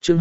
chương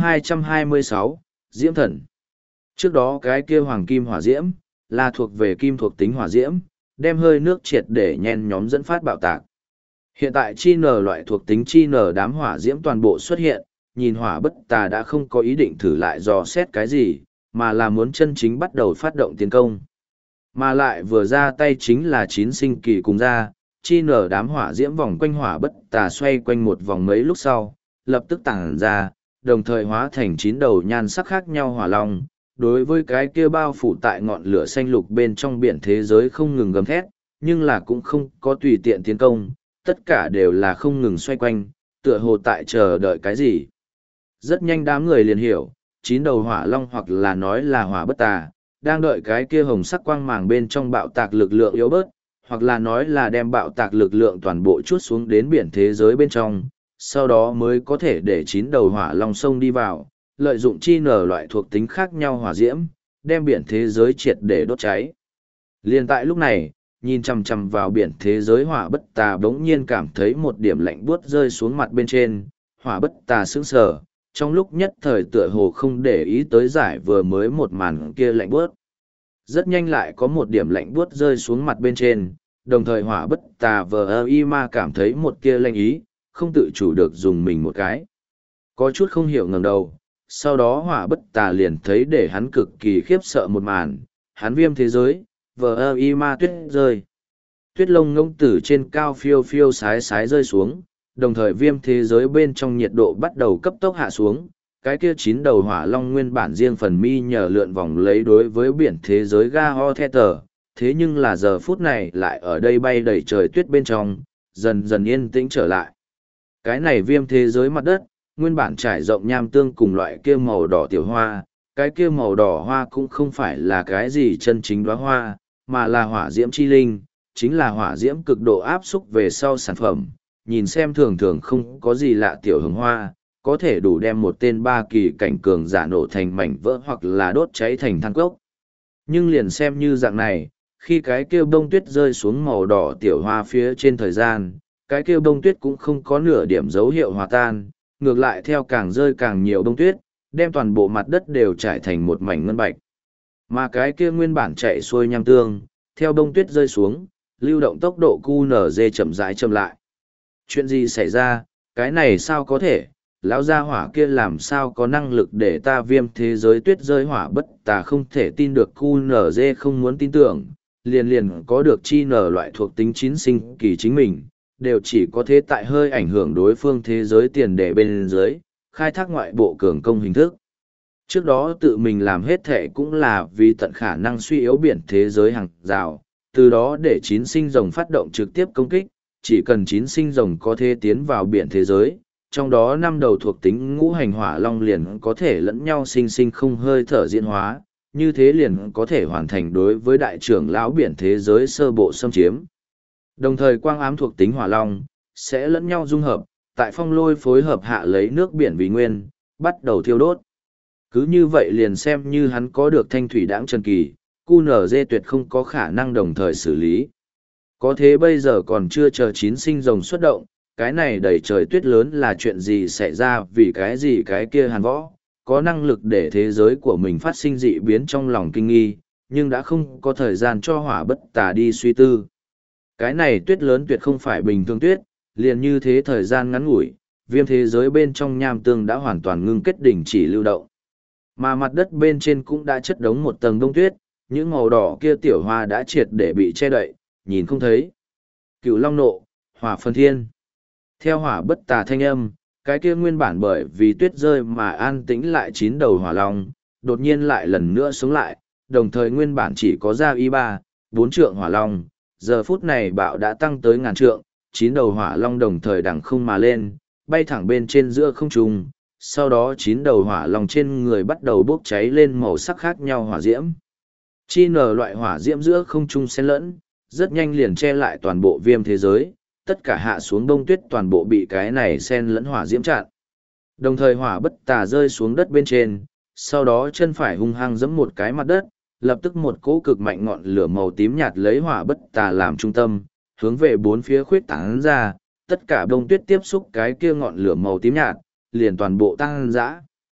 226, Diễm Thần. Trước đó cái kia hoàng kim hỏa diễm, là thuộc về kim thuộc tính hỏa diễm, đem hơi nước triệt để nhen nhóm dẫn phát bạo tạc. Hiện tại chi nở loại thuộc tính chi nở đám hỏa diễm toàn bộ xuất hiện, nhìn hỏa bất tà đã không có ý định thử lại dò xét cái gì, mà là muốn chân chính bắt đầu phát động tiến công. Mà lại vừa ra tay chính là chín sinh kỳ cùng ra, chi nở đám hỏa diễm vòng quanh hỏa bất tà xoay quanh một vòng mấy lúc sau, lập tức tản ra, đồng thời hóa thành chín đầu nhan sắc khác nhau hỏa long. Đối với cái kia bao phủ tại ngọn lửa xanh lục bên trong biển thế giới không ngừng gầm thét, nhưng là cũng không có tùy tiện tiến công, tất cả đều là không ngừng xoay quanh, tựa hồ tại chờ đợi cái gì. Rất nhanh đám người liền hiểu, chín đầu hỏa long hoặc là nói là hỏa bất tà, đang đợi cái kia hồng sắc quang màng bên trong bạo tạc lực lượng yếu bớt, hoặc là nói là đem bạo tạc lực lượng toàn bộ chút xuống đến biển thế giới bên trong, sau đó mới có thể để chín đầu hỏa long sông đi vào, lợi dụng chi nở loại thuộc tính khác nhau hỏa diễm, đem biển thế giới triệt để đốt cháy. Liên tại lúc này, nhìn chằm chằm vào biển thế giới hỏa bất tà bỗng nhiên cảm thấy một điểm lạnh buốt rơi xuống mặt bên trên, hỏa bất tà sững sờ, trong lúc nhất thời tựa hồ không để ý tới giải vừa mới một màn kia lạnh buốt. Rất nhanh lại có một điểm lạnh buốt rơi xuống mặt bên trên, đồng thời hỏa bất tà vờ y ma cảm thấy một kia lạnh ý, không tự chủ được dùng mình một cái. Có chút không hiểu ngẩng đầu, sau đó hỏa bất tà liền thấy để hắn cực kỳ khiếp sợ một màn, hắn viêm thế giới, vờ y ma tuyết rơi. Tuyết lông ngông tử trên cao phiêu phiêu sái sái rơi xuống, đồng thời viêm thế giới bên trong nhiệt độ bắt đầu cấp tốc hạ xuống. Cái kia chín đầu hỏa long nguyên bản riêng phần mi nhờ lượn vòng lấy đối với biển thế giới ga ho the tờ, thế nhưng là giờ phút này lại ở đây bay đầy trời tuyết bên trong, dần dần yên tĩnh trở lại. Cái này viêm thế giới mặt đất, nguyên bản trải rộng nham tương cùng loại kia màu đỏ tiểu hoa, cái kia màu đỏ hoa cũng không phải là cái gì chân chính đóa hoa, mà là hỏa diễm chi linh, chính là hỏa diễm cực độ áp xúc về sau sản phẩm, nhìn xem thường thường không có gì lạ tiểu hồng hoa, có thể đủ đem một tên ba kỳ cảnh cường giả nổ thành mảnh vỡ hoặc là đốt cháy thành than cốc. Nhưng liền xem như dạng này, khi cái kia bông tuyết rơi xuống màu đỏ tiểu hoa phía trên thời gian, cái kia bông tuyết cũng không có nửa điểm dấu hiệu hòa tan, ngược lại theo càng rơi càng nhiều bông tuyết, đem toàn bộ mặt đất đều trải thành một mảnh ngân bạch. Mà cái kia nguyên bản chạy xuôi nham tương, theo bông tuyết rơi xuống, lưu động tốc độ QNZ chậm rãi chậm lại. Chuyện gì xảy ra, cái này sao có thể, lão gia hỏa kia làm sao có năng lực để ta viêm thế giới tuyết rơi hỏa bất tà không thể tin được QNZ không muốn tin tưởng, liền có được chi nở loại thuộc tính chín sinh kỳ chính mình, đều chỉ có thế tại hơi ảnh hưởng đối phương thế giới tiền đề bên dưới, khai thác ngoại bộ cường công hình thức. Trước đó tự mình làm hết thệ cũng là vì tận khả năng suy yếu biển thế giới hàng rào, từ đó để chín sinh rồng phát động trực tiếp công kích, chỉ cần chín sinh rồng có thể tiến vào biển thế giới, trong đó năm đầu thuộc tính ngũ hành hỏa long liền có thể lẫn nhau sinh sinh không hơi thở diễn hóa, như thế liền có thể hoàn thành đối với đại trưởng lão biển thế giới sơ bộ xâm chiếm. Đồng thời quang ám thuộc tính hỏa long sẽ lẫn nhau dung hợp, tại phong lôi phối hợp hạ lấy nước biển vì nguyên, bắt đầu thiêu đốt. Cứ như vậy liền xem như hắn có được thanh thủy đãng trần kỳ, QNZ tuyệt không có khả năng đồng thời xử lý. Có thế bây giờ còn chưa chờ chín sinh rồng xuất động, cái này đầy trời tuyết lớn là chuyện gì xảy ra vì cái gì cái kia hàn võ, có năng lực để thế giới của mình phát sinh dị biến trong lòng kinh nghi, nhưng đã không có thời gian cho hỏa bất tà đi suy tư. Cái này tuyết lớn tuyệt không phải bình thường tuyết, liền như thế thời gian ngắn ngủi, viêm thế giới bên trong nham tương đã hoàn toàn ngưng kết đỉnh chỉ lưu động. Mà mặt đất bên trên cũng đã chất đống một tầng đông tuyết, những màu đỏ kia tiểu hoa đã triệt để bị che đậy, nhìn không thấy. Cửu long nộ, hỏa phân thiên. Theo hỏa bất tà thanh âm, cái kia nguyên bản bởi vì tuyết rơi mà an tĩnh lại chín đầu hỏa long, đột nhiên lại lần nữa sống lại, đồng thời nguyên bản chỉ có ra y ba, bốn trượng hỏa long, giờ phút này bạo đã tăng tới ngàn trượng, chín đầu hỏa long đồng thời đằng không mà lên, bay thẳng bên trên giữa không trung, sau đó chín đầu hỏa long trên người bắt đầu bốc cháy lên màu sắc khác nhau hỏa diễm. Chi nở loại hỏa diễm giữa không trung xen lẫn, rất nhanh liền che lại toàn bộ viêm thế giới, tất cả hạ xuống bông tuyết toàn bộ bị cái này xen lẫn hỏa diễm chặn. Đồng thời hỏa bất tà rơi xuống đất bên trên, sau đó chân phải hung hăng giẫm một cái mặt đất, lập tức một cỗ cực mạnh ngọn lửa màu tím nhạt lấy hỏa bất tà làm trung tâm, hướng về bốn phía khuyết tán ra, tất cả bông tuyết tiếp xúc cái kia ngọn lửa màu tím nhạt, liền toàn bộ tăng dã.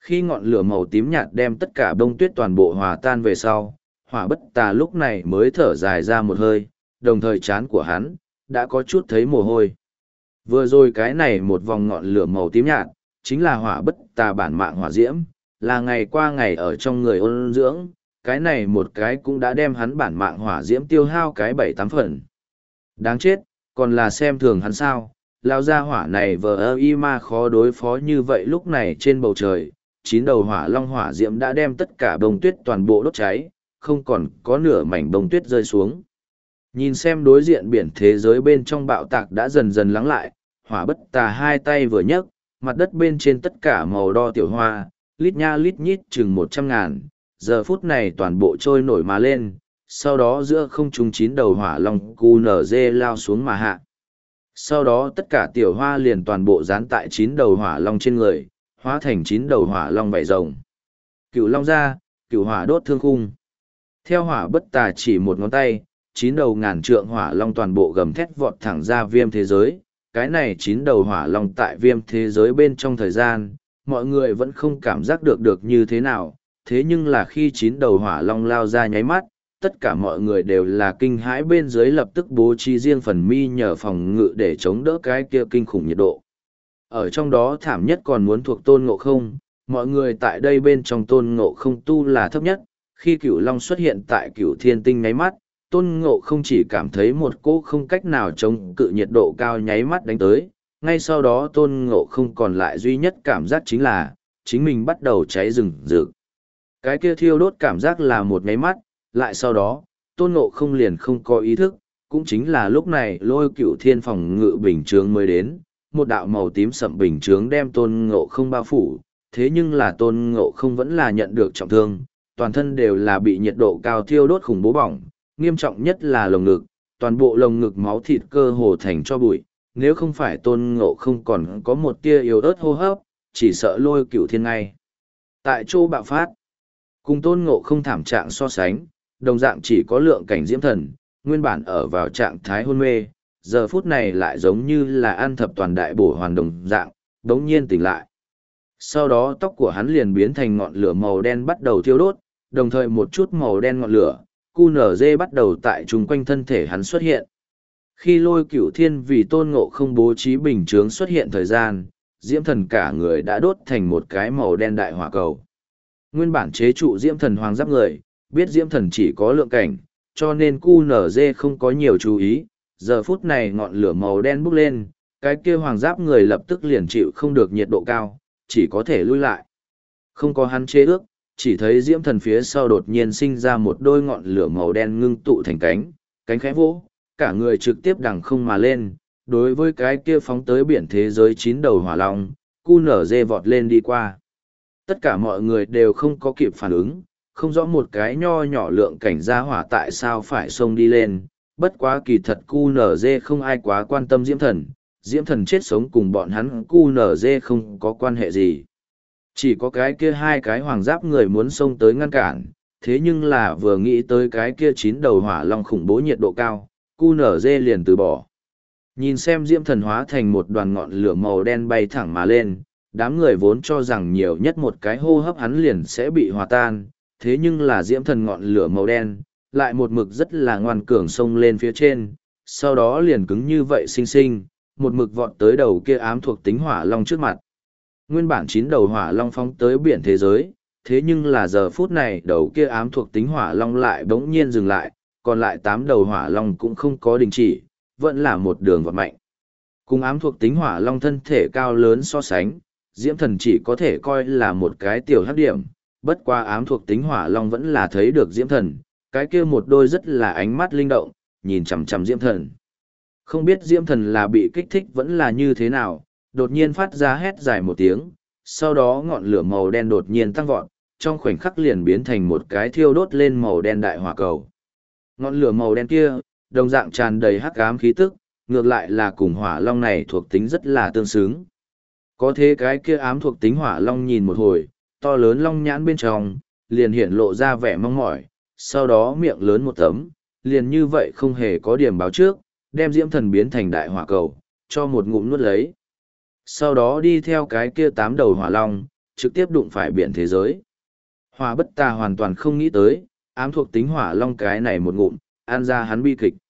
Khi ngọn lửa màu tím nhạt đem tất cả bông tuyết toàn bộ hòa tan về sau, Hỏa Bất Tà lúc này mới thở dài ra một hơi, đồng thời trán của hắn đã có chút thấy mồ hôi. Vừa rồi cái này một vòng ngọn lửa màu tím nhạt, chính là Hỏa Bất Tà bản mạng hỏa diễm, là ngày qua ngày ở trong người ôn dưỡng, cái này một cái cũng đã đem hắn bản mạng hỏa diễm tiêu hao cái 7-8 phần. Đáng chết, còn là xem thường hắn sao, lao ra hỏa này vờ ơ y ma khó đối phó như vậy. Lúc này trên bầu trời, 9 đầu hỏa long hỏa diễm đã đem tất cả bông tuyết toàn bộ đốt cháy, không còn có nửa mảnh bông tuyết rơi xuống. Nhìn xem đối diện biển thế giới bên trong bạo tạc đã dần dần lắng lại, Hỏa Bất Tà hai tay vừa nhấc, mặt đất bên trên tất cả màu đo tiểu hoa, lít nha lít nhít chừng 100.000, giờ phút này toàn bộ trôi nổi mà lên, sau đó giữa không trung 9 đầu hỏa long QNZ lao xuống mà hạ. Sau đó tất cả tiểu hoa liền toàn bộ dán tại 9 đầu hỏa long trên người, hóa thành 9 đầu hỏa long vảy rồng. Cửu long ra, cửu hỏa đốt thương khung. Theo Hỏa Bất Tà chỉ một ngón tay, 9 đầu ngàn trượng hỏa long toàn bộ gầm thét vọt thẳng ra viêm thế giới. Cái này 9 đầu hỏa long tại viêm thế giới bên trong thời gian, mọi người vẫn không cảm giác được như thế nào. Thế nhưng là khi 9 đầu hỏa long lao ra nháy mắt, tất cả mọi người đều là kinh hãi, bên dưới lập tức bố trí riêng phần mi nhờ phòng ngự để chống đỡ cái kia kinh khủng nhiệt độ. Ở trong đó thảm nhất còn muốn thuộc Tôn Ngộ Không, mọi người tại đây bên trong Tôn Ngộ Không tu là thấp nhất. Khi Cửu Long xuất hiện tại Cửu Thiên Tinh nháy mắt, Tôn Ngộ Không chỉ cảm thấy một cỗ không cách nào chống cự nhiệt độ cao nháy mắt đánh tới, ngay sau đó Tôn Ngộ Không còn lại duy nhất cảm giác chính là chính mình bắt đầu cháy rừng rực. Cái kia thiêu đốt cảm giác là một nháy mắt, lại sau đó, Tôn Ngộ Không liền không có ý thức, cũng chính là lúc này Lôi Cửu Thiên phòng ngự bình chướng mới đến, một đạo màu tím sậm bình chướng đem Tôn Ngộ Không bao phủ, thế nhưng là Tôn Ngộ Không vẫn là nhận được trọng thương, toàn thân đều là bị nhiệt độ cao thiêu đốt khủng bố bỏng, nghiêm trọng nhất là lồng ngực, toàn bộ lồng ngực máu thịt cơ hồ thành cho bụi, nếu không phải Tôn Ngộ Không còn có một tia yếu ớt hô hấp, chỉ sợ Lôi Cửu Thiên ngay tại chỗ bạo phát. Cùng Tôn Ngộ Không thảm trạng so sánh, đồng dạng chỉ có lượng cảnh diễm thần, nguyên bản ở vào trạng thái hôn mê, giờ phút này lại giống như là ăn thập toàn đại bổ hoàn đồng dạng, đống nhiên tỉnh lại. Sau đó tóc của hắn liền biến thành ngọn lửa màu đen bắt đầu thiêu đốt, đồng thời một chút màu đen ngọn lửa, QNZ bắt đầu tại chung quanh thân thể hắn xuất hiện. Khi Lôi Cửu Thiên vì Tôn Ngộ Không bố trí bình chướng xuất hiện thời gian, diễm thần cả người đã đốt thành một cái màu đen đại hỏa cầu. Nguyên bản chế trụ diễm thần hoàng giáp người, biết diễm thần chỉ có lượng cảnh, cho nên QNZ không có nhiều chú ý. Giờ phút này ngọn lửa màu đen bốc lên, cái kia hoàng giáp người lập tức liền chịu không được nhiệt độ cao, chỉ có thể lui lại. Không có hắn chế ước, chỉ thấy diễm thần phía sau đột nhiên sinh ra một đôi ngọn lửa màu đen ngưng tụ thành cánh, cánh khẽ vỗ, cả người trực tiếp đằng không mà lên. Đối với cái kia phóng tới biển thế giới 9 đầu hỏa long, QNZ vọt lên đi qua. Tất cả mọi người đều không có kịp phản ứng, không rõ một cái nho nhỏ lượng cảnh gia hỏa tại sao phải xông đi lên. Bất quá kỳ thật QNZ không ai quá quan tâm diễm thần chết sống cùng bọn hắn QNZ không có quan hệ gì. Chỉ có cái kia hai cái hoàng giáp người muốn xông tới ngăn cản, thế nhưng là vừa nghĩ tới cái kia 9 đầu hỏa long khủng bố nhiệt độ cao, QNZ liền từ bỏ. Nhìn xem diễm thần hóa thành một đoàn ngọn lửa màu đen bay thẳng mà lên, đám người vốn cho rằng nhiều nhất một cái hô hấp hắn liền sẽ bị hòa tan, thế nhưng là diễm thần ngọn lửa màu đen, lại một mực rất là ngoan cường xông lên phía trên, sau đó liền cứng như vậy xinh xinh, một mực vọt tới đầu kia ám thuộc tính hỏa long trước mặt. Nguyên bản 9 đầu hỏa long phóng tới biển thế giới, thế nhưng là giờ phút này đầu kia ám thuộc tính hỏa long lại bỗng nhiên dừng lại, còn lại 8 đầu hỏa long cũng không có đình chỉ, vẫn là một đường vọt mạnh. Cùng ám thuộc tính hỏa long thân thể cao lớn so sánh, diễm thần chỉ có thể coi là một cái tiểu hắc điểm, bất qua ám thuộc tính hỏa long vẫn là thấy được diễm thần, cái kia một đôi rất là ánh mắt linh động, nhìn chằm chằm diễm thần. Không biết diễm thần là bị kích thích vẫn là như thế nào, đột nhiên phát ra hét dài một tiếng, sau đó ngọn lửa màu đen đột nhiên tăng vọt, trong khoảnh khắc liền biến thành một cái thiêu đốt lên màu đen đại hỏa cầu. Ngọn lửa màu đen kia, đồng dạng tràn đầy hắc ám khí tức, ngược lại là cùng hỏa long này thuộc tính rất là tương xứng. Có thế cái kia ám thuộc tính hỏa long nhìn một hồi, to lớn long nhãn bên trong, liền hiển lộ ra vẻ mong mỏi, sau đó miệng lớn một tấm, liền như vậy không hề có điểm báo trước, đem diễm thần biến thành đại hỏa cầu, cho một ngụm nuốt lấy. Sau đó đi theo cái kia 8 đầu hỏa long, trực tiếp đụng phải biển thế giới. Hỏa bất tà hoàn toàn không nghĩ tới, ám thuộc tính hỏa long cái này một ngụm, ăn ra hắn bi kịch.